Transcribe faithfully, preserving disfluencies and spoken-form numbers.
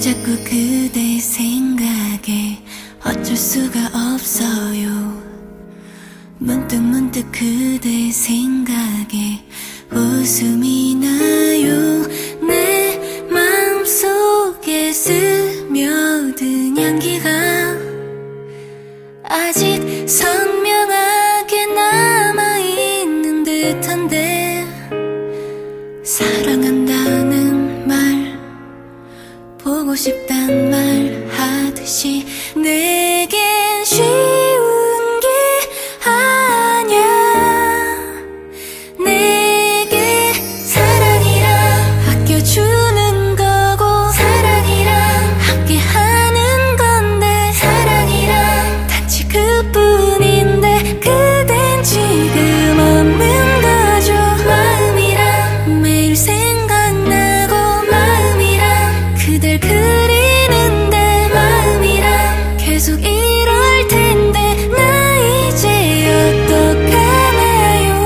자꾸 그대 생각에 어쩔 수가 없어요. 문득 문득 그대 생각에 웃음이 나요. 내 마음속에 스며든 향기가 아직 선명하게 남아있는 듯한데, 사랑한다는 말, 보고 싶단 말 하듯이 내겐 쉬운 게 아냐. 내게 사랑이란 아껴주는 거고, 사랑이란 함께하는 건데, 사랑이란 단지 그뿐인데 그댄 지금 없는 거죠. 마음이란 매일 생각나고, 마음이란 그댈 그리는데, 마음이란 계속 이럴 텐데 나 이제 어떡하나요.